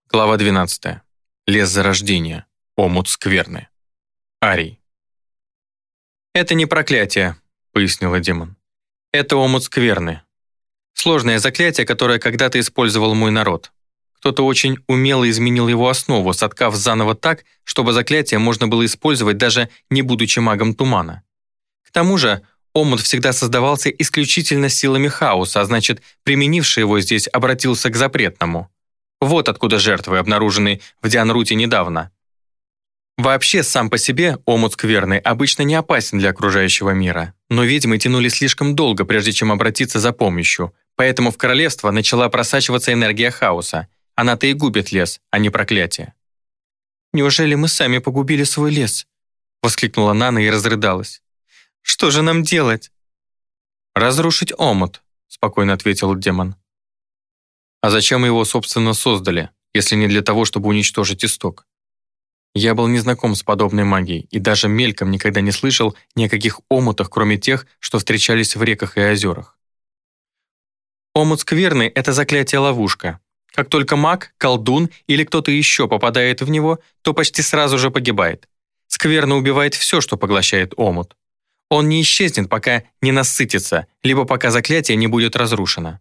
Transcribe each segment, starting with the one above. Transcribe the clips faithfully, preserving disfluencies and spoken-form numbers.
Глава двенадцатая. Лес зарождения. Омут скверны. Арий. «Это не проклятие», — пояснила демон. «Это омут скверны. Сложное заклятие, которое когда-то использовал мой народ. Кто-то очень умело изменил его основу, соткав заново так, чтобы заклятие можно было использовать, даже не будучи магом тумана. К тому же омут всегда создавался исключительно силами хаоса, а значит, применивший его здесь обратился к запретному. Вот откуда жертвы, обнаруженные в Дианруте недавно. Вообще, сам по себе омут скверный обычно не опасен для окружающего мира, но ведьмы тянули слишком долго, прежде чем обратиться за помощью, поэтому в королевство начала просачиваться энергия хаоса. Она-то и губит лес, а не проклятие. «Неужели мы сами погубили свой лес?» — воскликнула Нана и разрыдалась. «Что же нам делать?» «Разрушить омут», — спокойно ответил демон. «А зачем его, собственно, создали, если не для того, чтобы уничтожить исток?» Я был не знаком с подобной магией и даже мельком никогда не слышал ни о каких омутах, кроме тех, что встречались в реках и озерах. Омут скверный — это заклятие-ловушка. Как только маг, колдун или кто-то еще попадает в него, то почти сразу же погибает. Скверно убивает все, что поглощает омут. Он не исчезнет, пока не насытится, либо пока заклятие не будет разрушено.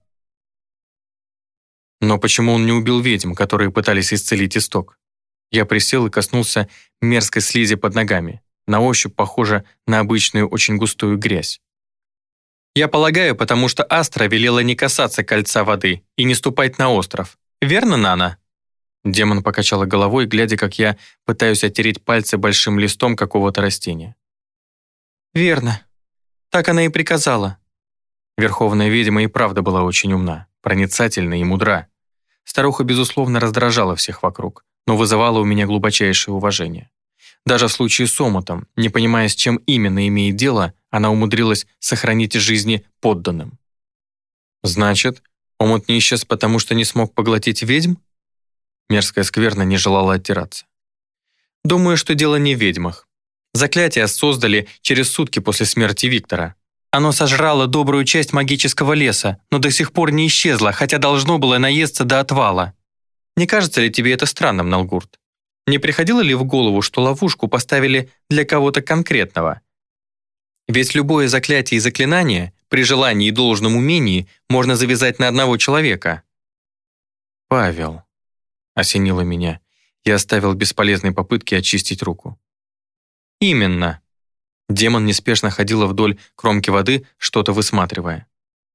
Но почему он не убил ведьм, которые пытались исцелить исток? Я присел и коснулся мерзкой слизи под ногами, на ощупь похоже на обычную очень густую грязь. Я полагаю, потому что Астра велела не касаться кольца воды и не ступать на остров. Верно, Нана? Демон покачала головой, глядя, как я пытаюсь оттереть пальцы большим листом какого-то растения. Верно. Так она и приказала. Верховная ведьма и правда была очень умна, проницательна и мудра. Старуха, безусловно, раздражала всех вокруг, но вызывала у меня глубочайшее уважение. Даже в случае с омутом, не понимая, с чем именно имеет дело, она умудрилась сохранить жизни подданным. Значит, омут не исчез потому, что не смог поглотить ведьм? Мерзкая скверна не желала оттираться. Думаю, что дело не в ведьмах. Заклятие создали через сутки после смерти Виктора. Оно сожрало добрую часть магического леса, но до сих пор не исчезло, хотя должно было наесться до отвала. Не кажется ли тебе это странным, Налгурт? Не приходило ли в голову, что ловушку поставили для кого-то конкретного? Ведь любое заклятие и заклинание, при желании и должном умении, можно завязать на одного человека. «Павел», — осенило меня, я оставил бесполезные попытки очистить руку. «Именно». Демон неспешно ходила вдоль кромки воды, что-то высматривая.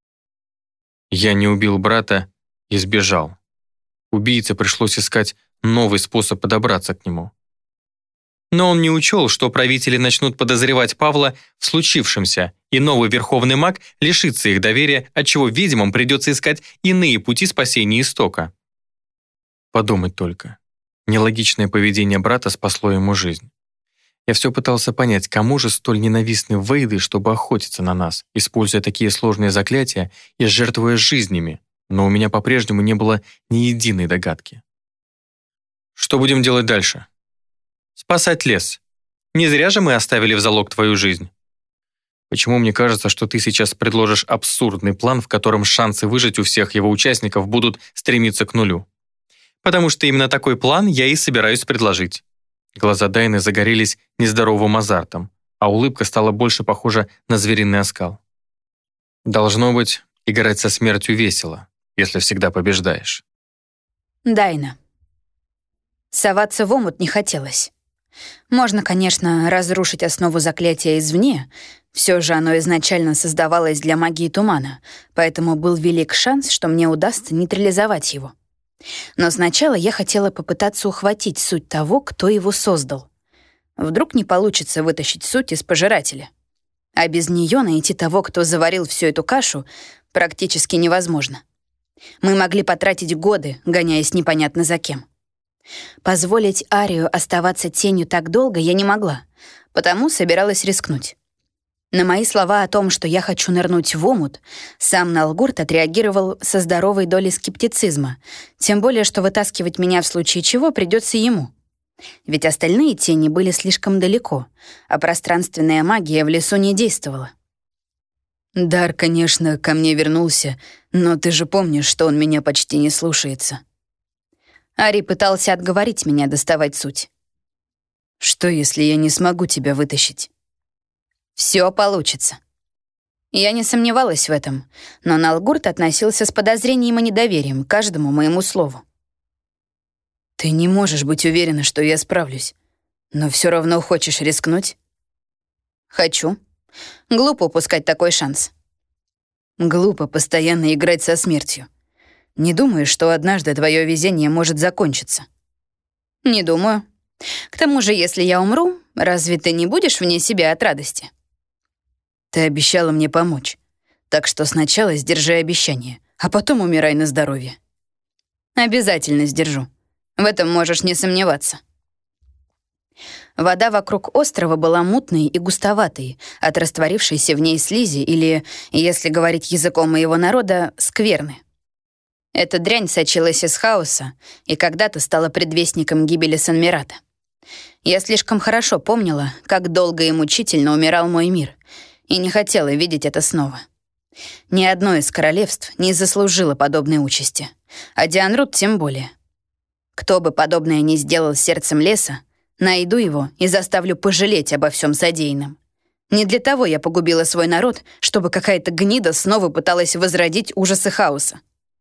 Я не убил брата и сбежал. Убийце пришлось искать новый способ подобраться к нему. Но он не учел, что правители начнут подозревать Павла в случившемся, и новый верховный маг лишится их доверия, отчего ведьмам придется искать иные пути спасения истока. Подумать только. Нелогичное поведение брата спасло ему жизнь. Я все пытался понять, кому же столь ненавистны вейды, чтобы охотиться на нас, используя такие сложные заклятия и жертвуя жизнями, но у меня по-прежнему не было ни единой догадки. Что будем делать дальше? Спасать лес. Не зря же мы оставили в залог твою жизнь. Почему мне кажется, что ты сейчас предложишь абсурдный план, в котором шансы выжить у всех его участников будут стремиться к нулю? Потому что именно такой план я и собираюсь предложить. Глаза Дайны загорелись нездоровым азартом, а улыбка стала больше похожа на звериный оскал. Должно быть, играть со смертью весело, если всегда побеждаешь. Дайна. Соваться в омут не хотелось. Можно, конечно, разрушить основу заклятия извне, все же оно изначально создавалось для магии тумана, поэтому был велик шанс, что мне удастся нейтрализовать его. Но сначала я хотела попытаться ухватить суть того, кто его создал. Вдруг не получится вытащить суть из пожирателя. А без нее найти того, кто заварил всю эту кашу, практически невозможно. Мы могли потратить годы, гоняясь непонятно за кем. Позволить Арию оставаться тенью так долго я не могла, потому собиралась рискнуть. На мои слова о том, что я хочу нырнуть в омут, сам Налгурт отреагировал со здоровой долей скептицизма, тем более, что вытаскивать меня в случае чего придется ему. Ведь остальные тени были слишком далеко, а пространственная магия в лесу не действовала. «Дар, конечно, ко мне вернулся, но ты же помнишь, что он меня почти не слушается». Ари пытался отговорить меня доставать суть. Что, если я не смогу тебя вытащить? Все получится. Я не сомневалась в этом, но Налгурт относился с подозрением и недоверием к каждому моему слову. Ты не можешь быть уверена, что я справлюсь, но все равно хочешь рискнуть? Хочу. Глупо упускать такой шанс. Глупо постоянно играть со смертью. Не думаешь, что однажды твое везение может закончиться? Не думаю. К тому же, если я умру, разве ты не будешь вне себя от радости? Ты обещала мне помочь, так что сначала сдержи обещание, а потом умирай на здоровье. Обязательно сдержу. В этом можешь не сомневаться. Вода вокруг острова была мутной и густоватой от растворившейся в ней слизи или, если говорить языком моего народа, скверны. Эта дрянь сочилась из хаоса и когда-то стала предвестником гибели Санмирата. Я слишком хорошо помнила, как долго и мучительно умирал мой мир, и не хотела видеть это снова. Ни одно из королевств не заслужило подобной участи, а Дианрут тем более. Кто бы подобное ни сделал с сердцем леса, найду его и заставлю пожалеть обо всем содеянном. Не для того я погубила свой народ, чтобы какая-то гнида снова пыталась возродить ужасы хаоса.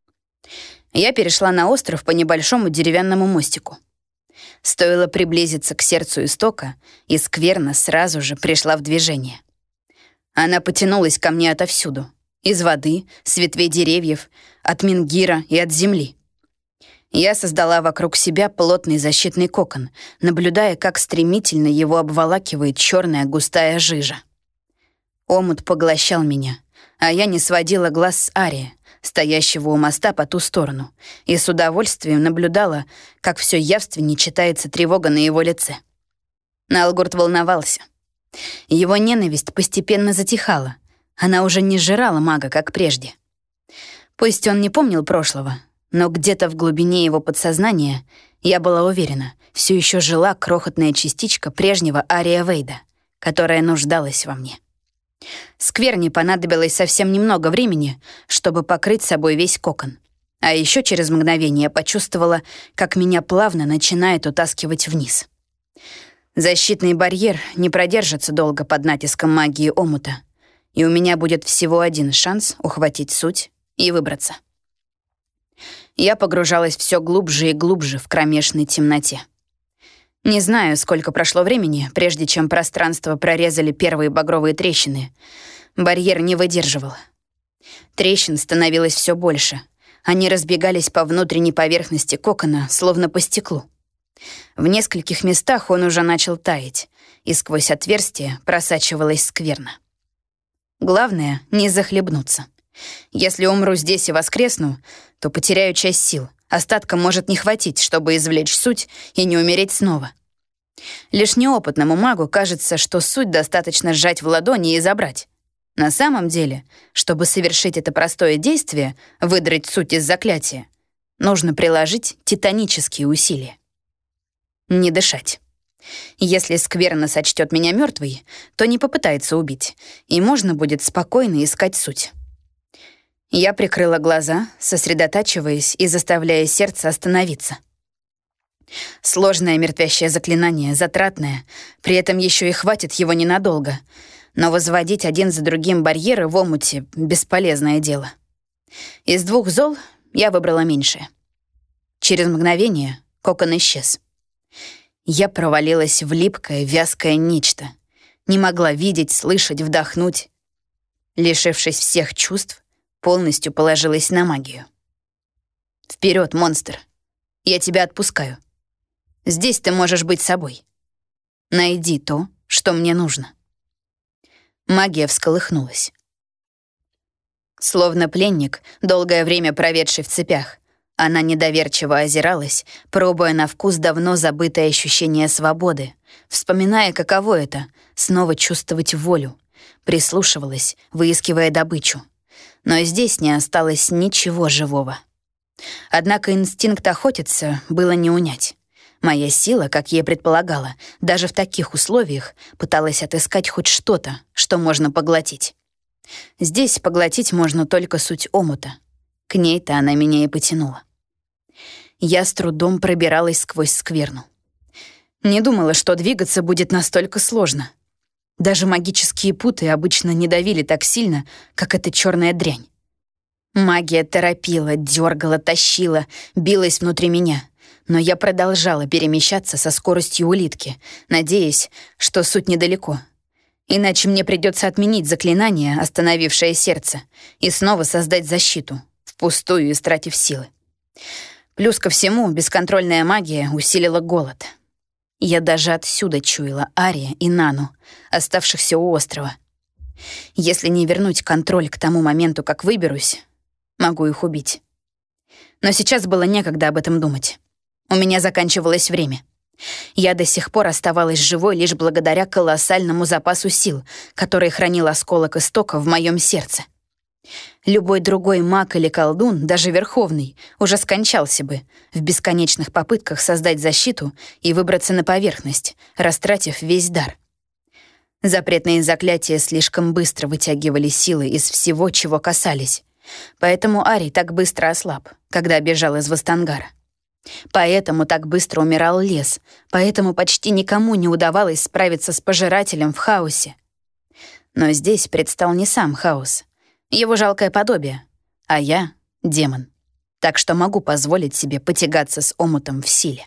Я перешла на остров по небольшому деревянному мостику. Стоило приблизиться к сердцу истока, и скверна сразу же пришла в движение. Она потянулась ко мне отовсюду. Из воды, с ветвей деревьев, от Мингира и от земли. Я создала вокруг себя плотный защитный кокон, наблюдая, как стремительно его обволакивает черная густая жижа. Омут поглощал меня, а я не сводила глаз с Ария, стоящего у моста по ту сторону, и с удовольствием наблюдала, как все явственнее читается тревога на его лице. Налгурт волновался. Его ненависть постепенно затихала. Она уже не сжирала мага, как прежде. Пусть он не помнил прошлого, но где-то в глубине его подсознания, я была уверена, все еще жила крохотная частичка прежнего Ария Вейда, которая нуждалась во мне. Скверне понадобилось совсем немного времени, чтобы покрыть собой весь кокон. А еще через мгновение почувствовала, как меня плавно начинает утаскивать вниз. Защитный барьер не продержится долго под натиском магии омута, и у меня будет всего один шанс ухватить суть и выбраться. Я погружалась все глубже и глубже в кромешной темноте. Не знаю, сколько прошло времени, прежде чем пространство прорезали первые багровые трещины. Барьер не выдерживал. Трещин становилось все больше. Они разбегались по внутренней поверхности кокона, словно по стеклу. В нескольких местах он уже начал таять, и сквозь отверстие просачивалась скверна. Главное — не захлебнуться. Если умру здесь и воскресну, то потеряю часть сил. Остатка может не хватить, чтобы извлечь суть и не умереть снова. Лишь неопытному магу кажется, что суть достаточно сжать в ладони и забрать. На самом деле, чтобы совершить это простое действие, выдрать суть из заклятия, нужно приложить титанические усилия. Не дышать. Если скверно сочтет меня мертвой, то не попытается убить, и можно будет спокойно искать суть. Я прикрыла глаза, сосредотачиваясь и заставляя сердце остановиться. Сложное мертвящее заклинание, затратное, при этом еще и хватит его ненадолго, но возводить один за другим барьеры в омуте — бесполезное дело. Из двух зол я выбрала меньшее. Через мгновение кокон исчез. Я провалилась в липкое, вязкое нечто. Не могла видеть, слышать, вдохнуть. Лишившись всех чувств, полностью положилась на магию. Вперед, монстр! Я тебя отпускаю. Здесь ты можешь быть собой. Найди то, что мне нужно. Магия всколыхнулась. Словно пленник, долгое время проведший в цепях, она недоверчиво озиралась, пробуя на вкус давно забытое ощущение свободы, вспоминая, каково это — снова чувствовать волю, прислушивалась, выискивая добычу. Но здесь не осталось ничего живого. Однако инстинкт охотиться было не унять. Моя сила, как я предполагала, даже в таких условиях пыталась отыскать хоть что-то, что можно поглотить. Здесь поглотить можно только суть омута. К ней-то она меня и потянула. Я с трудом пробиралась сквозь скверну. Не думала, что двигаться будет настолько сложно. Даже магические путы обычно не давили так сильно, как эта черная дрянь. Магия торопила, дергала, тащила, билась внутри меня. Но я продолжала перемещаться со скоростью улитки, надеясь, что суть недалеко. Иначе мне придется отменить заклинание, остановившее сердце, и снова создать защиту, впустую истратив силы. Плюс ко всему, бесконтрольная магия усилила голод. Я даже отсюда чуяла Ария и Нану, оставшихся у острова. Если не вернуть контроль к тому моменту, как выберусь, могу их убить. Но сейчас было некогда об этом думать. У меня заканчивалось время. Я до сих пор оставалась живой лишь благодаря колоссальному запасу сил, который хранил осколок истока в моем сердце. Любой другой маг или колдун, даже верховный, уже скончался бы в бесконечных попытках создать защиту и выбраться на поверхность, растратив весь дар. Запретные заклятия слишком быстро вытягивали силы из всего, чего касались. Поэтому Арий так быстро ослаб, когда бежал из Вастангара. Поэтому так быстро умирал лес, поэтому почти никому не удавалось справиться с пожирателем в хаосе. Но здесь предстал не сам хаос, его жалкое подобие, а я — демон, так что могу позволить себе потягаться с омутом в силе.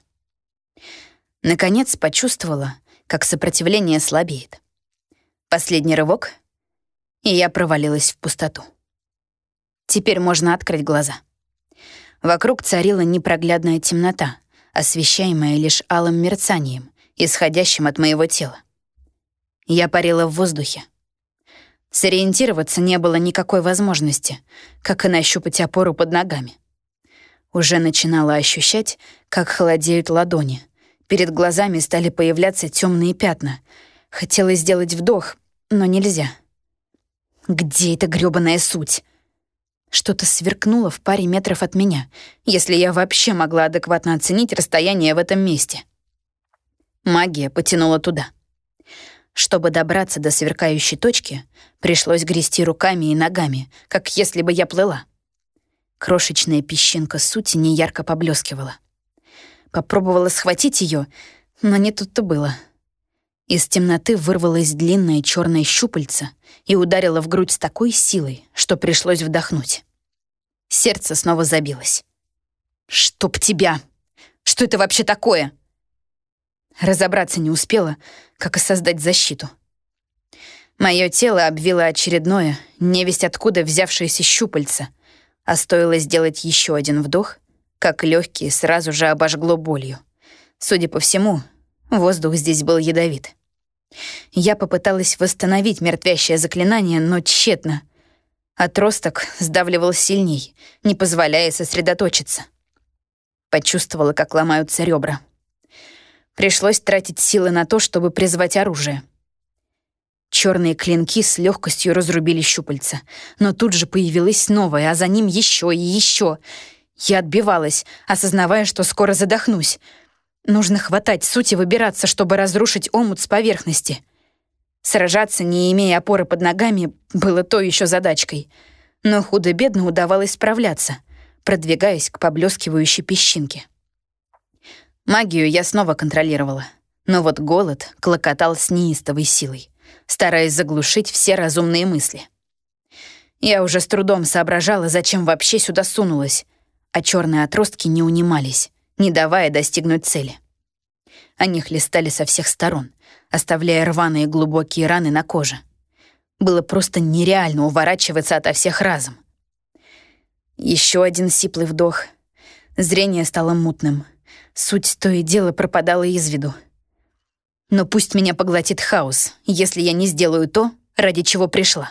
Наконец почувствовала, как сопротивление слабеет. Последний рывок, и я провалилась в пустоту. Теперь можно открыть глаза. Вокруг царила непроглядная темнота, освещаемая лишь алым мерцанием, исходящим от моего тела. Я парила в воздухе. Сориентироваться не было никакой возможности, как и нащупать опору под ногами. Уже начинала ощущать, как холодеют ладони. Перед глазами стали появляться темные пятна. Хотела сделать вдох, но нельзя. Где эта грёбаная суть? Что-то сверкнуло в паре метров от меня, если я вообще могла адекватно оценить расстояние в этом месте. Магия потянула туда. Чтобы добраться до сверкающей точки, пришлось грести руками и ногами, как если бы я плыла. Крошечная песчинка сути неярко поблескивала. Попробовала схватить ее, но не тут-то было. Из темноты вырвалось длинное черное щупальце и ударило в грудь с такой силой, что пришлось вдохнуть. Сердце снова забилось. «Чтоб тебя! Что это вообще такое?» Разобраться не успела, как и создать защиту. Мое тело обвило очередное, невесть откуда взявшееся щупальце, а стоило сделать еще один вдох, как легкие сразу же обожгло болью. Судя по всему, воздух здесь был ядовит. Я попыталась восстановить мертвящее заклинание, но тщетно. Отросток сдавливал сильней, не позволяя сосредоточиться. Почувствовала, как ломаются ребра. Пришлось тратить силы на то, чтобы призвать оружие. Черные клинки с легкостью разрубили щупальца, но тут же появилось новое, а за ним еще и еще. Я отбивалась, осознавая, что скоро задохнусь. Нужно хватать суть и выбираться, чтобы разрушить омут с поверхности. Сражаться, не имея опоры под ногами, было то еще задачкой. Но худо-бедно удавалось справляться, продвигаясь к поблескивающей песчинке. Магию я снова контролировала, но вот голод клокотал с неистовой силой, стараясь заглушить все разумные мысли. Я уже с трудом соображала, зачем вообще сюда сунулась, а черные отростки не унимались, не давая достигнуть цели. Они хлестали со всех сторон, оставляя рваные глубокие раны на коже. Было просто нереально уворачиваться ото всех разом. Еще один сиплый вдох. Зрение стало мутным. Суть то и дело пропадала из виду. Но пусть меня поглотит хаос, если я не сделаю то, ради чего пришла.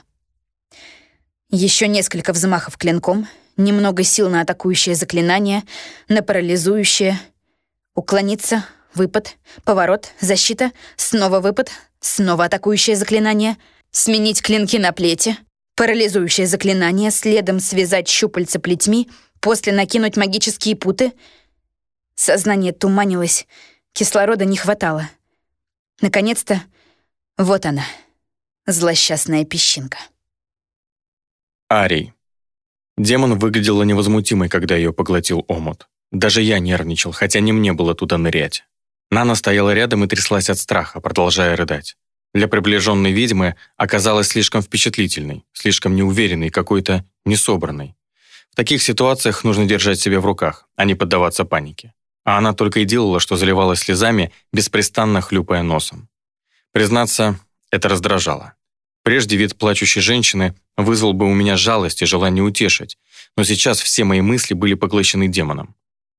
Еще несколько взмахов клинком, немного сил на атакующее заклинание, на парализующее. Уклониться, выпад, поворот, защита, снова выпад, снова атакующее заклинание, сменить клинки на плети, парализующее заклинание, следом связать щупальца плетьми, после накинуть магические путы. Сознание туманилось, кислорода не хватало. Наконец-то, вот она, злосчастная песчинка. Арий. Демон выглядела невозмутимой, когда ее поглотил омут. Даже я нервничал, хотя не мне было туда нырять. Нана стояла рядом и тряслась от страха, продолжая рыдать. Для приближенной ведьмы оказалась слишком впечатлительной, слишком неуверенной, какой-то несобранной. В таких ситуациях нужно держать себя в руках, а не поддаваться панике. А она только и делала, что заливалась слезами, беспрестанно хлюпая носом. Признаться, это раздражало. Прежде вид плачущей женщины вызвал бы у меня жалость и желание утешить, но сейчас все мои мысли были поглощены демоном.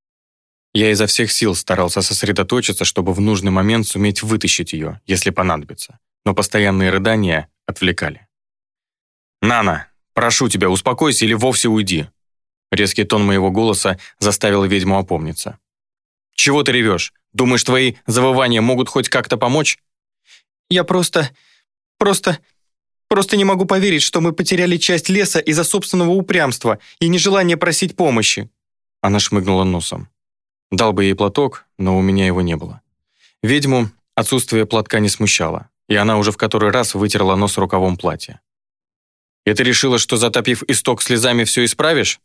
Я изо всех сил старался сосредоточиться, чтобы в нужный момент суметь вытащить ее, если понадобится, но постоянные рыдания отвлекали. «Нана, прошу тебя, успокойся или вовсе уйди!» Резкий тон моего голоса заставил ведьму опомниться. «Чего ты ревешь? Думаешь, твои завывания могут хоть как-то помочь?» «Я просто... просто... просто не могу поверить, что мы потеряли часть леса из-за собственного упрямства и нежелания просить помощи». Она шмыгнула носом. Дал бы ей платок, но у меня его не было. Ведьму отсутствие платка не смущало, и она уже в который раз вытерла нос рукавом платья. «И ты решила, что, затопив исток слезами, все исправишь?»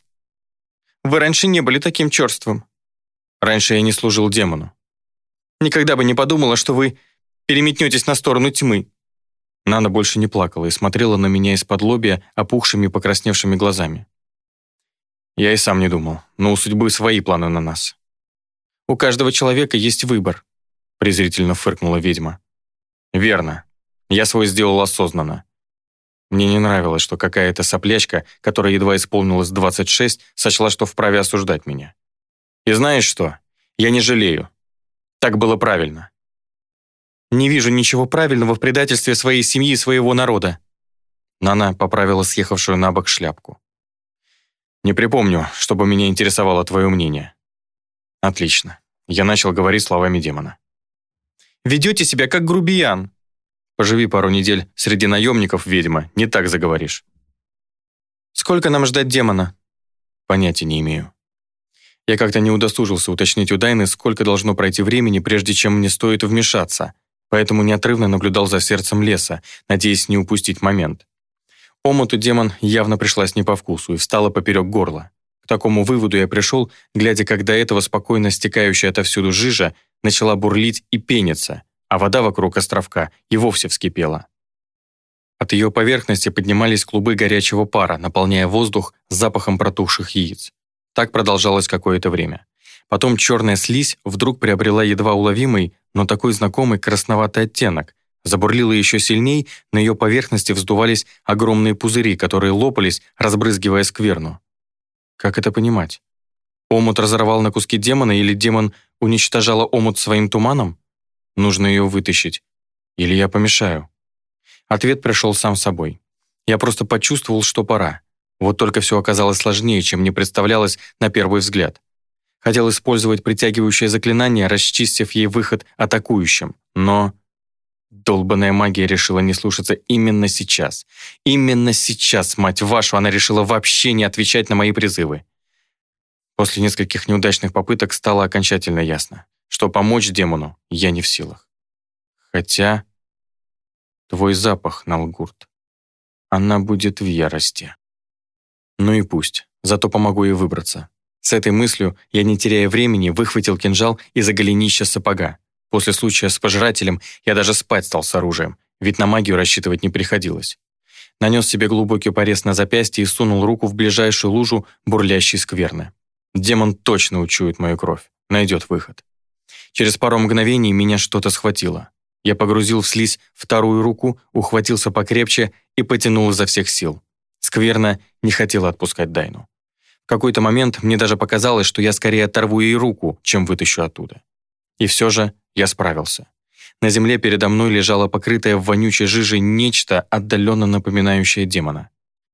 «Вы раньше не были таким черствым». «Раньше я не служил демону». «Никогда бы не подумала, что вы переметнетесь на сторону тьмы». Нана больше не плакала и смотрела на меня из-под лобья опухшими покрасневшими глазами. Я и сам не думал, но у судьбы свои планы на нас. «У каждого человека есть выбор», — презрительно фыркнула ведьма. «Верно. Я свой сделал осознанно. Мне не нравилось, что какая-то соплячка, которая едва исполнилось двадцать шесть, сочла, что вправе осуждать меня. И знаешь что? Я не жалею. Так было правильно». «Не вижу ничего правильного в предательстве своей семьи и своего народа». Нана поправила съехавшую на бок шляпку. «Не припомню, чтобы меня интересовало твое мнение». «Отлично». Я начал говорить словами демона. «Ведете себя как грубиян». «Поживи пару недель среди наемников, ведьма, не так заговоришь». «Сколько нам ждать демона?» «Понятия не имею». Я как-то не удосужился уточнить у Дайны, сколько должно пройти времени, прежде чем мне стоит вмешаться, поэтому неотрывно наблюдал за сердцем леса, надеясь не упустить момент. Омуту демон явно пришлась не по вкусу и встала поперек горла. К такому выводу я пришел, глядя, как до этого спокойно стекающая отовсюду жижа начала бурлить и пениться, а вода вокруг островка и вовсе вскипела. От ее поверхности поднимались клубы горячего пара, наполняя воздух запахом протухших яиц. Так продолжалось какое-то время. Потом черная слизь вдруг приобрела едва уловимый, но такой знакомый красноватый оттенок, забурлила еще сильней, на ее поверхности вздувались огромные пузыри, которые лопались, разбрызгивая скверну. Как это понимать? Омут разорвал на куски демона, или демон уничтожала омут своим туманом? Нужно ее вытащить. Или я помешаю? Ответ пришел сам собой. Я просто почувствовал, что пора. Вот только все оказалось сложнее, чем мне представлялось на первый взгляд. Хотел использовать притягивающее заклинание, расчистив ей выход атакующим, но... Долбаная магия решила не слушаться именно сейчас. Именно сейчас, мать вашу, она решила вообще не отвечать на мои призывы. После нескольких неудачных попыток стало окончательно ясно, что помочь демону я не в силах. Хотя... Твой запах, Налгурт. Она будет в ярости. Ну и пусть, зато помогу ей выбраться. С этой мыслью я, не теряя времени, выхватил кинжал из-за голенища сапога. После случая с пожирателем я даже спать стал с оружием, ведь на магию рассчитывать не приходилось. Нанес себе глубокий порез на запястье и сунул руку в ближайшую лужу бурлящей скверны. Демон точно учует мою кровь, найдет выход. Через пару мгновений меня что-то схватило. Я погрузил в слизь вторую руку, ухватился покрепче и потянул изо всех сил. Скверна не хотела отпускать Дайну. В какой-то момент мне даже показалось, что я скорее оторву ей руку, чем вытащу оттуда. И все же я справился. На земле передо мной лежало покрытое в вонючей жиже нечто, отдаленно напоминающее демона.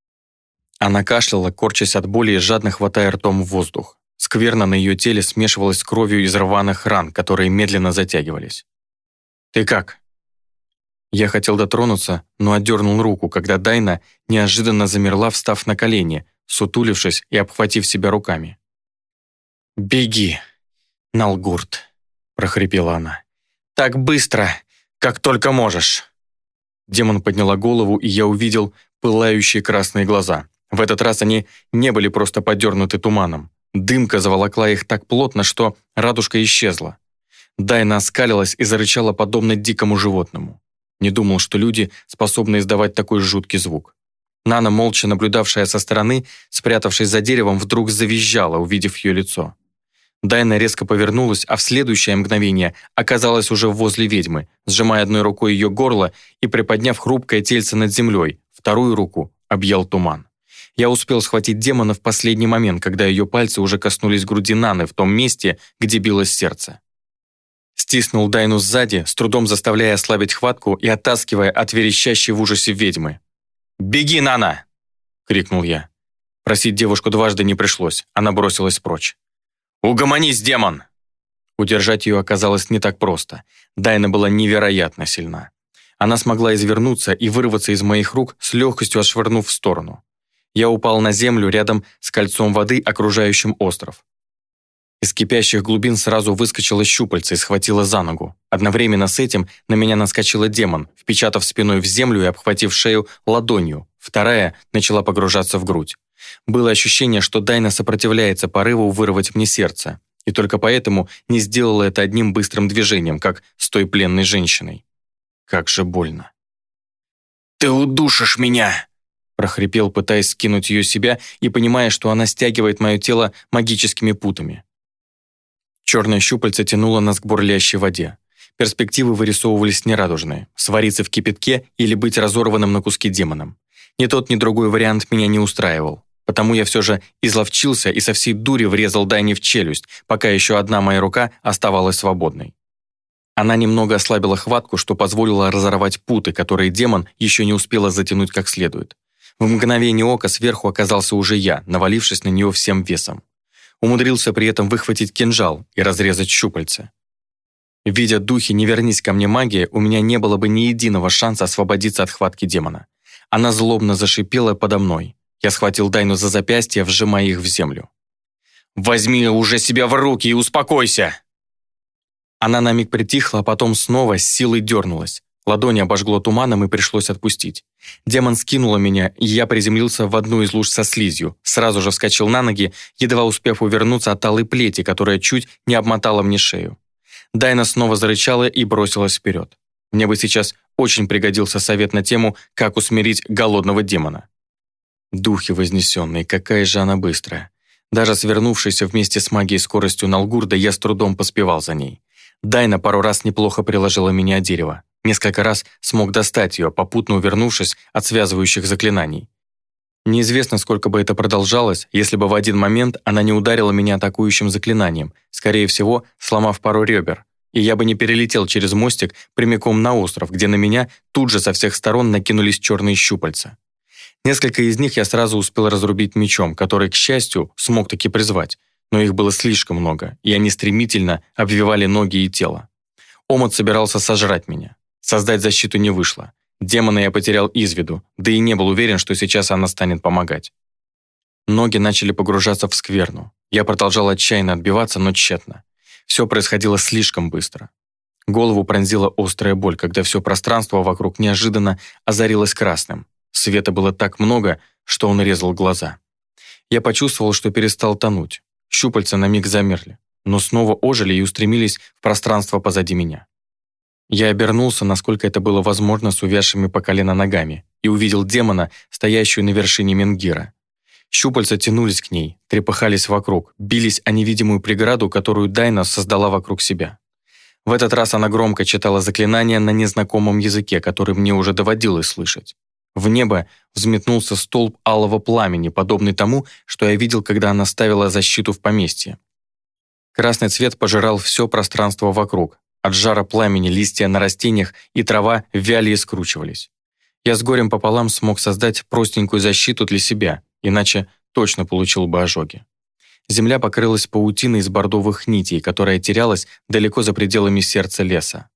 Она кашляла, корчась от боли и жадно хватая ртом в воздух. Скверна на ее теле смешивалась с кровью из рваных ран, которые медленно затягивались. «Ты как?» Я хотел дотронуться, но отдернул руку, когда Дайна неожиданно замерла, встав на колени, сутулившись и обхватив себя руками. «Беги, Налгурт!» — прохрипела она. «Так быстро, как только можешь!» Демон подняла голову, и я увидел пылающие красные глаза. В этот раз они не были просто подернуты туманом. Дымка заволокла их так плотно, что радужка исчезла. Дайна оскалилась и зарычала подобно дикому животному. Не думал, что люди способны издавать такой жуткий звук. Нана, молча наблюдавшая со стороны, спрятавшись за деревом, вдруг завизжала, увидев ее лицо. Дайна резко повернулась, а в следующее мгновение оказалась уже возле ведьмы, сжимая одной рукой ее горло и приподняв хрупкое тельце над землей, вторую руку объял туман. Я успел схватить демона в последний момент, когда ее пальцы уже коснулись груди Наны в том месте, где билось сердце. Стиснул Дайну сзади, с трудом заставляя ослабить хватку и оттаскивая от верещащей в ужасе ведьмы. «Беги, Нана!» — крикнул я. Просить девушку дважды не пришлось, она бросилась прочь. «Угомонись, демон!» Удержать ее оказалось не так просто. Дайна была невероятно сильна. Она смогла извернуться и вырваться из моих рук, с легкостью отшвырнув в сторону. Я упал на землю рядом с кольцом воды, окружающим остров. Из кипящих глубин сразу выскочила щупальце и схватила за ногу. Одновременно с этим на меня наскочила демон, впечатав спиной в землю и обхватив шею ладонью. Вторая начала погружаться в грудь. Было ощущение, что Дайна сопротивляется порыву вырвать мне сердце, и только поэтому не сделала это одним быстрым движением, как с той пленной женщиной. Как же больно. «Ты удушишь меня!» прохрипел, пытаясь скинуть ее с себя и понимая, что она стягивает мое тело магическими путами. Черное щупальце тянуло нас к бурлящей воде. Перспективы вырисовывались нерадужные — свариться в кипятке или быть разорванным на куски демоном. Ни тот, ни другой вариант меня не устраивал. Потому я все же изловчился и со всей дури врезал Дайне в челюсть, пока еще одна моя рука оставалась свободной. Она немного ослабила хватку, что позволило разорвать путы, которые демон еще не успела затянуть как следует. В мгновение ока сверху оказался уже я, навалившись на нее всем весом. Умудрился при этом выхватить кинжал и разрезать щупальце. Видя духи «Не вернись ко мне, магия», у меня не было бы ни единого шанса освободиться от хватки демона. Она злобно зашипела подо мной. Я схватил Дайну за запястье, вжимая их в землю. «Возьми уже себя в руки и успокойся!» Она на миг притихла, а потом снова с силой дернулась. Ладони обожгло туманом и пришлось отпустить. Демон скинула меня, и я приземлился в одну из луж со слизью. Сразу же вскочил на ноги, едва успев увернуться от алой плети, которая чуть не обмотала мне шею. Дайна снова зарычала и бросилась вперед. Мне бы сейчас очень пригодился совет на тему, как усмирить голодного демона. Духи вознесенные, какая же она быстрая. Даже свернувшаяся вместе с магией скоростью Налгурда, я с трудом поспевал за ней. Дайна пару раз неплохо приложила меня о дерево. Несколько раз смог достать ее, попутно увернувшись от связывающих заклинаний. Неизвестно, сколько бы это продолжалось, если бы в один момент она не ударила меня атакующим заклинанием, скорее всего, сломав пару ребер, и я бы не перелетел через мостик прямиком на остров, где на меня тут же со всех сторон накинулись черные щупальца. Несколько из них я сразу успел разрубить мечом, который, к счастью, смог таки призвать, но их было слишком много, и они стремительно обвивали ноги и тело. Омут собирался сожрать меня. Создать защиту не вышло. Демона я потерял из виду, да и не был уверен, что сейчас она станет помогать. Ноги начали погружаться в скверну. Я продолжал отчаянно отбиваться, но тщетно. Все происходило слишком быстро. Голову пронзила острая боль, когда все пространство вокруг неожиданно озарилось красным. Света было так много, что он резал глаза. Я почувствовал, что перестал тонуть. Щупальца на миг замерли, но снова ожили и устремились в пространство позади меня. Я обернулся, насколько это было возможно, с увязшими по колено ногами, и увидел демона, стоящую на вершине Менгира. Щупальца тянулись к ней, трепыхались вокруг, бились о невидимую преграду, которую Дайна создала вокруг себя. В этот раз она громко читала заклинания на незнакомом языке, который мне уже доводилось слышать. В небо взметнулся столб алого пламени, подобный тому, что я видел, когда она ставила защиту в поместье. Красный цвет пожирал все пространство вокруг. От жара пламени листья на растениях и трава вяли и скручивались. Я с горем пополам смог создать простенькую защиту для себя, иначе точно получил бы ожоги. Земля покрылась паутиной из бордовых нитей, которая терялась далеко за пределами сердца леса.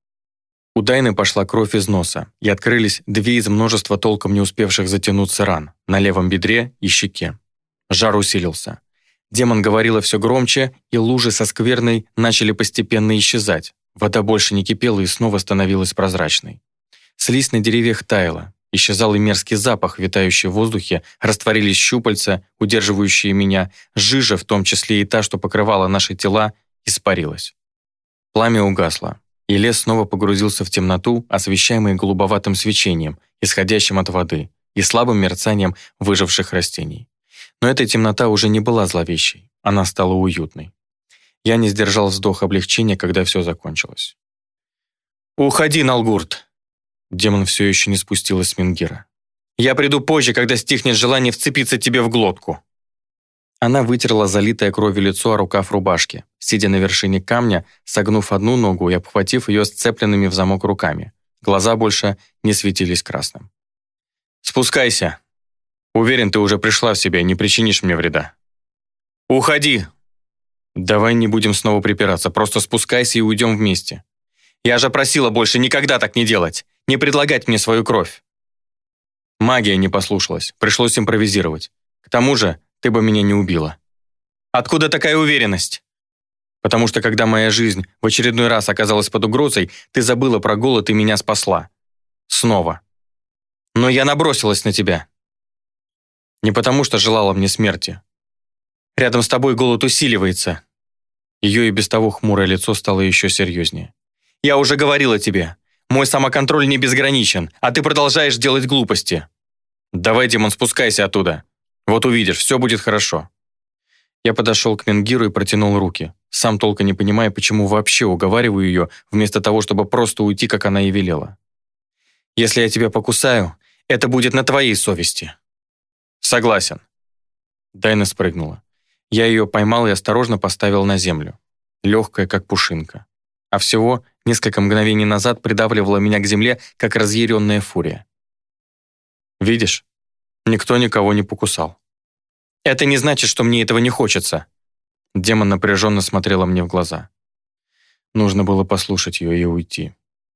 У Дайны пошла кровь из носа, и открылись две из множества толком не успевших затянуться ран на левом бедре и щеке. Жар усилился. Демон говорила все громче, и лужи со скверной начали постепенно исчезать. Вода больше не кипела и снова становилась прозрачной. Слизь на деревьях таяла. исчезал и мерзкий запах, витающий в воздухе, растворились щупальца, удерживающие меня, жижа, в том числе и та, что покрывала наши тела, испарилась. Пламя угасло, и лес снова погрузился в темноту, освещаемый голубоватым свечением, исходящим от воды, и слабым мерцанием выживших растений. Но эта темнота уже не была зловещей, она стала уютной. Я не сдержал вздох облегчения, когда все закончилось. «Уходи, Налгурт!» Демон все еще не спустилась с Мингира. «Я приду позже, когда стихнет желание вцепиться тебе в глотку». Она вытерла залитое кровью лицо о рукав рубашки, сидя на вершине камня, согнув одну ногу и обхватив ее сцепленными в замок руками. Глаза больше не светились красным. «Спускайся. Уверен, ты уже пришла в себя и не причинишь мне вреда». «Уходи!» «Давай не будем снова припираться, просто спускайся и уйдем вместе». «Я же просила больше никогда так не делать, не предлагать мне свою кровь». Магия не послушалась, пришлось импровизировать. К тому же, ты бы меня не убила. Откуда такая уверенность? Потому что, когда моя жизнь в очередной раз оказалась под угрозой, ты забыла про голод и меня спасла. Снова. Но я набросилась на тебя. Не потому что желала мне смерти. Рядом с тобой голод усиливается. Ее и без того хмурое лицо стало еще серьезнее. Я уже говорила тебе, мой самоконтроль не безграничен, а ты продолжаешь делать глупости. Давай, демон, спускайся оттуда. Вот увидишь, все будет хорошо. Я подошел к Мингиру и протянул руки, сам толком не понимая, почему вообще уговариваю ее, вместо того, чтобы просто уйти, как она и велела. Если я тебя покусаю, это будет на твоей совести. Согласен. Дайна спрыгнула. Я ее поймал и осторожно поставил на землю, легкая, как пушинка. А всего несколько мгновений назад придавливала меня к земле, как разъяренная фурия. Видишь? Никто никого не покусал. Это не значит, что мне этого не хочется. Демон напряженно смотрела мне в глаза. Нужно было послушать ее и уйти.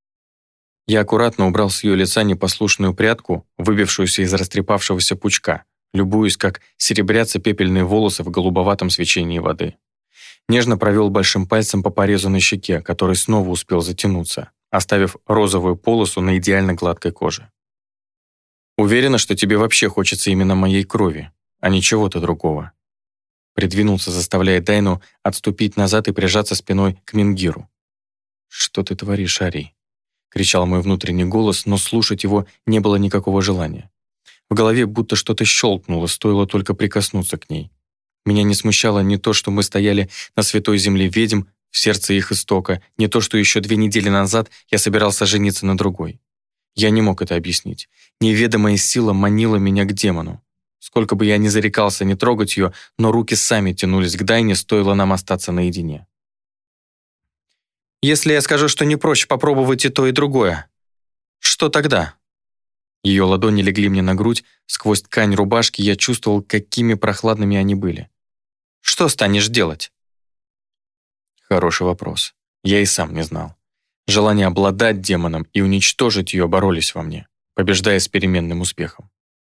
Я аккуратно убрал с ее лица непослушную прядку, выбившуюся из растрепавшегося пучка, любуясь, как серебрятся пепельные волосы в голубоватом свечении воды. Нежно провел большим пальцем по порезу на щеке, который снова успел затянуться, оставив розовую полосу на идеально гладкой коже. Уверена, что тебе вообще хочется именно моей крови, а не чего-то другого. Придвинулся, заставляя Дайну отступить назад и прижаться спиной к Мингиру. «Что ты творишь, Арий?» — кричал мой внутренний голос, но слушать его не было никакого желания. В голове будто что-то щелкнуло, стоило только прикоснуться к ней. Меня не смущало ни то, что мы стояли на святой земле ведьм, в сердце их истока, не то, что еще две недели назад я собирался жениться на другой. Я не мог это объяснить. Неведомая сила манила меня к демону. Сколько бы я ни зарекался не трогать ее, но руки сами тянулись к Дайне, стоило нам остаться наедине. «Если я скажу, что не проще попробовать и то, и другое, что тогда?» Ее ладони легли мне на грудь, сквозь ткань рубашки я чувствовал, какими прохладными они были. «Что станешь делать?» Хороший вопрос. Я и сам не знал. Желание обладать демоном и уничтожить ее боролись во мне, побеждая с переменным успехом.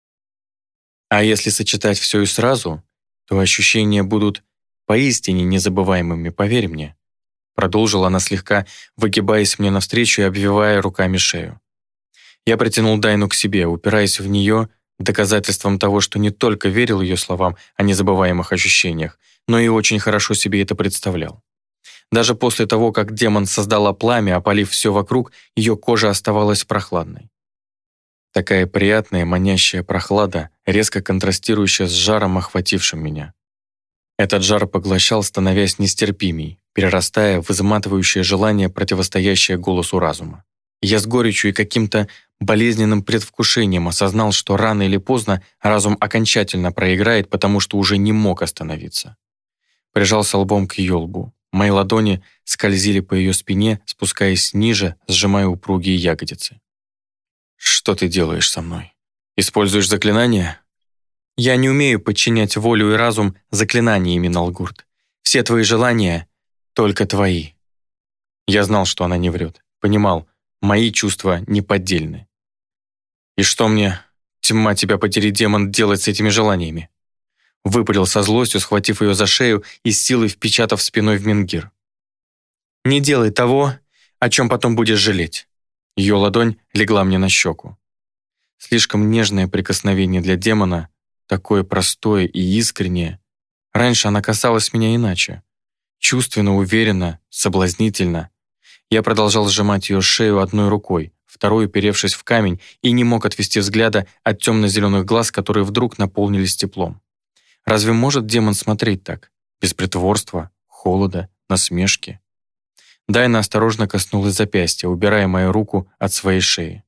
А если сочетать все и сразу, то ощущения будут поистине незабываемыми, поверь мне. Продолжила она слегка, выгибаясь мне навстречу и обвивая руками шею. Я притянул Дайну к себе, упираясь в нее, доказательством того, что не только верил ее словам о незабываемых ощущениях, но и очень хорошо себе это представлял. Даже после того, как демон создала пламя, опалив все вокруг, ее кожа оставалась прохладной. Такая приятная, манящая прохлада, резко контрастирующая с жаром, охватившим меня. Этот жар поглощал, становясь нестерпимей, перерастая в изматывающее желание, противостоящее голосу разума. Я с горечью и каким-то болезненным предвкушением осознал, что рано или поздно разум окончательно проиграет, потому что уже не мог остановиться. Прижался лбом к ее лбу. Мои ладони скользили по ее спине, спускаясь ниже, сжимая упругие ягодицы. «Что ты делаешь со мной? Используешь заклинания?» «Я не умею подчинять волю и разум заклинаниями, Налгурт. Все твои желания — только твои». Я знал, что она не врет. Понимал, мои чувства неподдельны. «И что мне, тьма тебя потери, демон, делать с этими желаниями?» Выпалил со злостью, схватив ее за шею и с силой впечатав спиной в Мингир. «Не делай того, о чем потом будешь жалеть». Ее ладонь легла мне на щеку. Слишком нежное прикосновение для демона, такое простое и искреннее. Раньше она касалась меня иначе. Чувственно, уверенно, соблазнительно. Я продолжал сжимать ее шею одной рукой, второй уперевшись в камень, и не мог отвести взгляда от темно-зеленых глаз, которые вдруг наполнились теплом. Разве может демон смотреть так? Без притворства, холода, насмешки? Дайна осторожно коснулась запястья, убирая мою руку от своей шеи.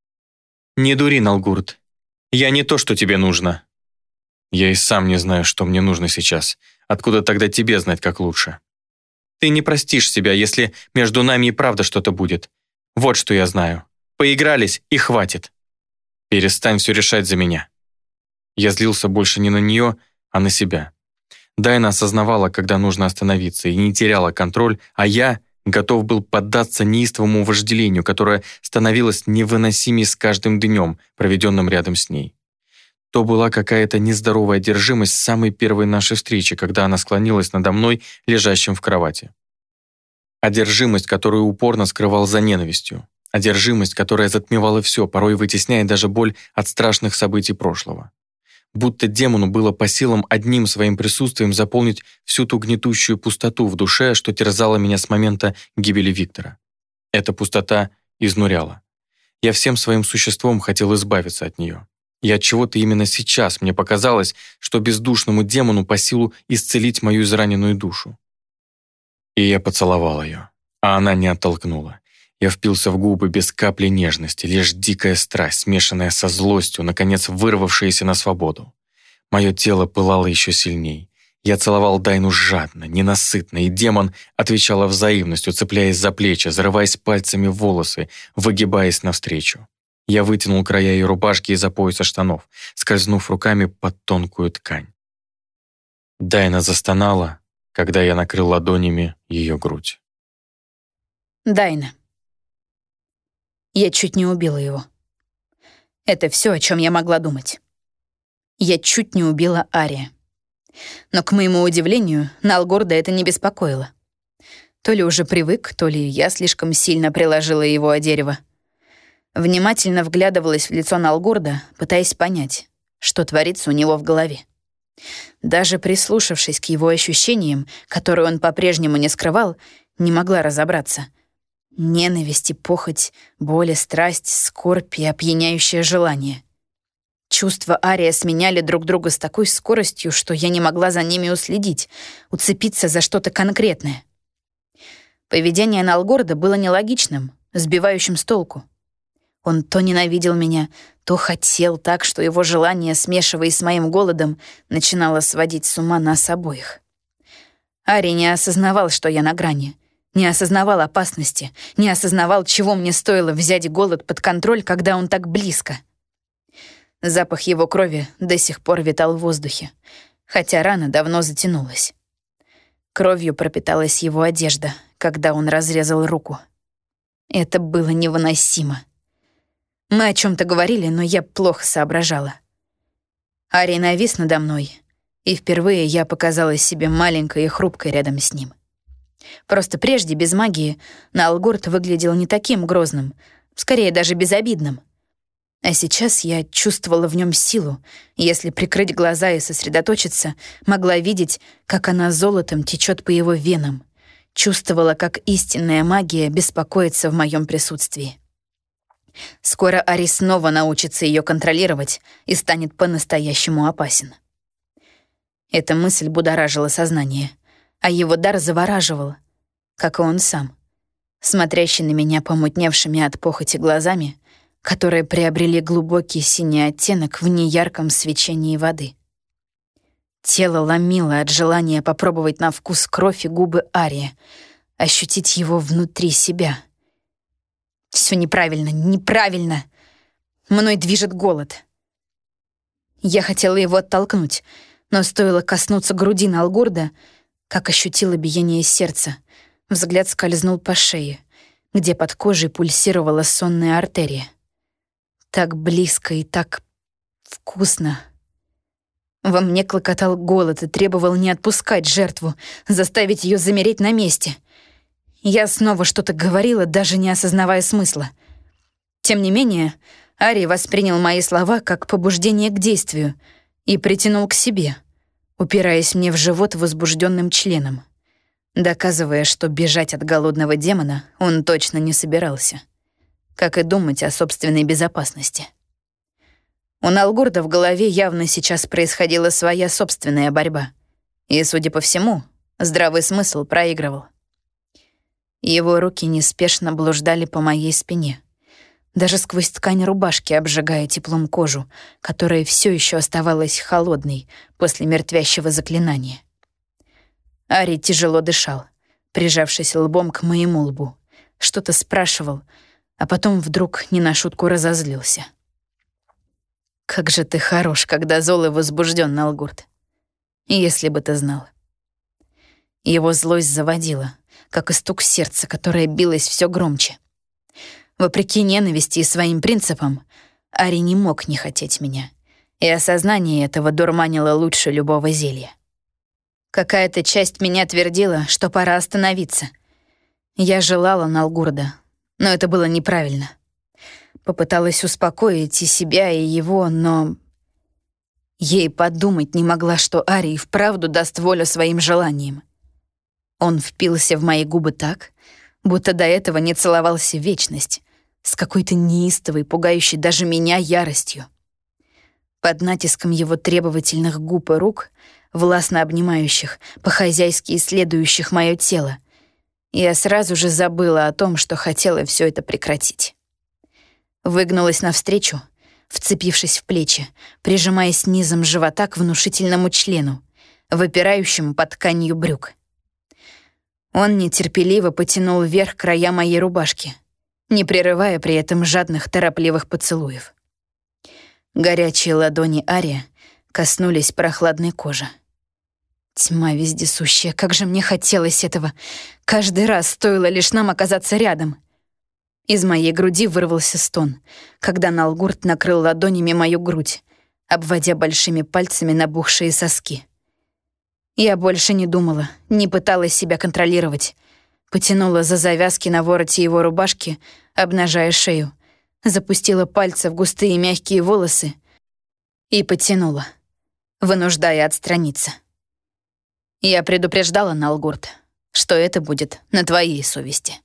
«Не дури, Налгурд. Я не то, что тебе нужно». «Я и сам не знаю, что мне нужно сейчас. Откуда тогда тебе знать, как лучше?» «Ты не простишь себя, если между нами и правда что-то будет. Вот что я знаю. Поигрались, и хватит. Перестань все решать за меня». Я злился больше не на нее, а на себя. Дайна осознавала, когда нужно остановиться, и не теряла контроль, а я готов был поддаться неистовому вожделению, которое становилось невыносимей с каждым днем, проведенным рядом с ней. То была какая-то нездоровая одержимость с самой первой нашей встречи, когда она склонилась надо мной, лежащим в кровати. Одержимость, которую упорно скрывал за ненавистью. Одержимость, которая затмевала все, порой вытесняя даже боль от страшных событий прошлого. Будто демону было по силам одним своим присутствием заполнить всю ту гнетущую пустоту в душе, что терзала меня с момента гибели Виктора. Эта пустота изнуряла. Я всем своим существом хотел избавиться от нее. И от чего-то именно сейчас мне показалось, что бездушному демону по силу исцелить мою израненную душу. И я поцеловал ее, а она не оттолкнула. Я впился в губы без капли нежности, лишь дикая страсть, смешанная со злостью, наконец вырвавшаяся на свободу. Мое тело пылало еще сильней. Я целовал Дайну жадно, ненасытно, и демон отвечала взаимностью, цепляясь за плечи, зарываясь пальцами в волосы, выгибаясь навстречу. Я вытянул края ее рубашки из-за пояса штанов, скользнув руками под тонкую ткань. Дайна застонала, когда я накрыл ладонями ее грудь. Дайна. Я чуть не убила его. Это все, о чем я могла думать. Я чуть не убила Ария. Но, к моему удивлению, Налгорда это не беспокоило. То ли уже привык, то ли я слишком сильно приложила его о дерево. Внимательно вглядывалась в лицо Налгорда, пытаясь понять, что творится у него в голове. Даже прислушавшись к его ощущениям, которые он по-прежнему не скрывал, не могла разобраться. Ненависть и похоть, боль и страсть, скорбь и опьяняющее желание. Чувства Ария сменяли друг друга с такой скоростью, что я не могла за ними уследить, уцепиться за что-то конкретное. Поведение Налгорда было нелогичным, сбивающим с толку. Он то ненавидел меня, то хотел так, что его желание, смешиваясь с моим голодом, начинало сводить с ума нас обоих. Арий не осознавал, что я на грани, не осознавал опасности, не осознавал, чего мне стоило взять голод под контроль, когда он так близко. Запах его крови до сих пор витал в воздухе, хотя рана давно затянулась. Кровью пропиталась его одежда, когда он разрезал руку. Это было невыносимо. Мы о чем-то говорили, но я плохо соображала. Арий навис надо мной, и впервые я показалась себе маленькой и хрупкой рядом с ним. Просто прежде, без магии, Налгорд выглядел не таким грозным, скорее даже безобидным. А сейчас я чувствовала в нем силу, и если прикрыть глаза и сосредоточиться, могла видеть, как она золотом течет по его венам, чувствовала, как истинная магия беспокоится в моем присутствии. Скоро Арий снова научится ее контролировать и станет по-настоящему опасен. Эта мысль будоражила сознание, а его дар завораживал, как и он сам, смотрящий на меня помутневшими от похоти глазами, которые приобрели глубокий синий оттенок в неярком свечении воды. Тело ломило от желания попробовать на вкус кровь и губы Ария, ощутить его внутри себя. Все неправильно, неправильно. Мной движет голод. Я хотела его оттолкнуть, но стоило коснуться груди Налгорда, как ощутила биение сердца. Взгляд скользнул по шее, где под кожей пульсировала сонная артерия. Так близко и так вкусно. Во мне клокотал голод и требовал не отпускать жертву, заставить ее замереть на месте. Я снова что-то говорила, даже не осознавая смысла. Тем не менее, Ари воспринял мои слова как побуждение к действию и притянул к себе, упираясь мне в живот возбужденным членом, доказывая, что бежать от голодного демона он точно не собирался, как и думать о собственной безопасности. У Налгурда в голове явно сейчас происходила своя собственная борьба, и, судя по всему, здравый смысл проигрывал. Его руки неспешно блуждали по моей спине, даже сквозь ткань рубашки обжигая теплом кожу, которая все еще оставалась холодной после мертвящего заклинания. Ари тяжело дышал, прижавшись лбом к моему лбу, что-то спрашивал, а потом вдруг не на шутку разозлился. «Как же ты хорош, когда зол и возбужден, Налгурд. Если бы ты знал». Его злость заводила, как и стук сердца, которое билось все громче. Вопреки ненависти и своим принципам, Ари не мог не хотеть меня, и осознание этого дурманило лучше любого зелья. Какая-то часть меня твердила, что пора остановиться. Я желала Налгурда, но это было неправильно. Попыталась успокоить и себя, и его, но... Ей подумать не могла, что Ари вправду даст волю своим желаниям. Он впился в мои губы так, будто до этого не целовался вечность, с какой-то неистовой, пугающей даже меня яростью. Под натиском его требовательных губ и рук, властно обнимающих, по-хозяйски исследующих мое тело, я сразу же забыла о том, что хотела все это прекратить. Выгнулась навстречу, вцепившись в плечи, прижимаясь низом живота к внушительному члену, выпирающему под тканью брюк. Он нетерпеливо потянул вверх края моей рубашки, не прерывая при этом жадных, торопливых поцелуев. Горячие ладони Ари коснулись прохладной кожи. Тьма вездесущая, как же мне хотелось этого. Каждый раз стоило лишь нам оказаться рядом. Из моей груди вырвался стон, когда Налгурд накрыл ладонями мою грудь, обводя большими пальцами набухшие соски. Я больше не думала, не пыталась себя контролировать. Потянула за завязки на вороте его рубашки, обнажая шею, запустила пальцы в густые мягкие волосы и потянула, вынуждая отстраниться. Я предупреждала, Налгурд, что это будет на твоей совести.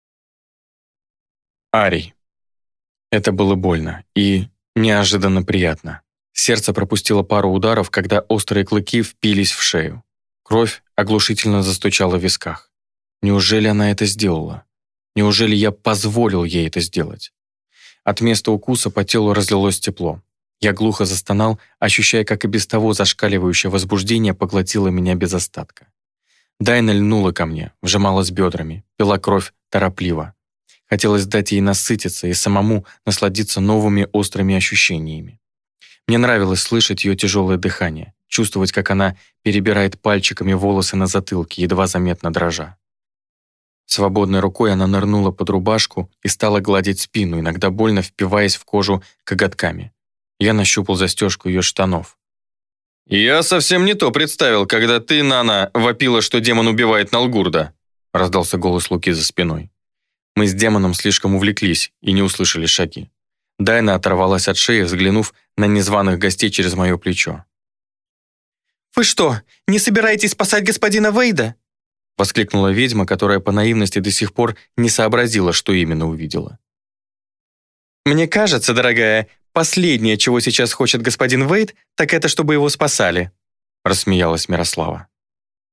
Арий. Это было больно и неожиданно приятно. Сердце пропустило пару ударов, когда острые клыки впились в шею. Кровь оглушительно застучала в висках. Неужели она это сделала? Неужели я позволил ей это сделать? От места укуса по телу разлилось тепло. Я глухо застонал, ощущая, как и без того зашкаливающее возбуждение поглотило меня без остатка. Дайна льнула ко мне, вжималась бедрами, пила кровь торопливо. Хотелось дать ей насытиться и самому насладиться новыми острыми ощущениями. Мне нравилось слышать ее тяжелое дыхание, чувствовать, как она перебирает пальчиками волосы на затылке, едва заметно дрожа. Свободной рукой она нырнула под рубашку и стала гладить спину, иногда больно впиваясь в кожу коготками. Я нащупал застежку ее штанов. «Я совсем не то представил, когда ты, Нана, вопила, что демон убивает Налгурда», раздался голос Луки за спиной. Мы с демоном слишком увлеклись и не услышали шаги. Дайна оторвалась от шеи, взглянув на незваных гостей через мое плечо. «Вы что, не собираетесь спасать господина Вейда?» воскликнула ведьма, которая по наивности до сих пор не сообразила, что именно увидела. «Мне кажется, дорогая, последнее, чего сейчас хочет господин Вейд, так это, чтобы его спасали», рассмеялась Мирослава.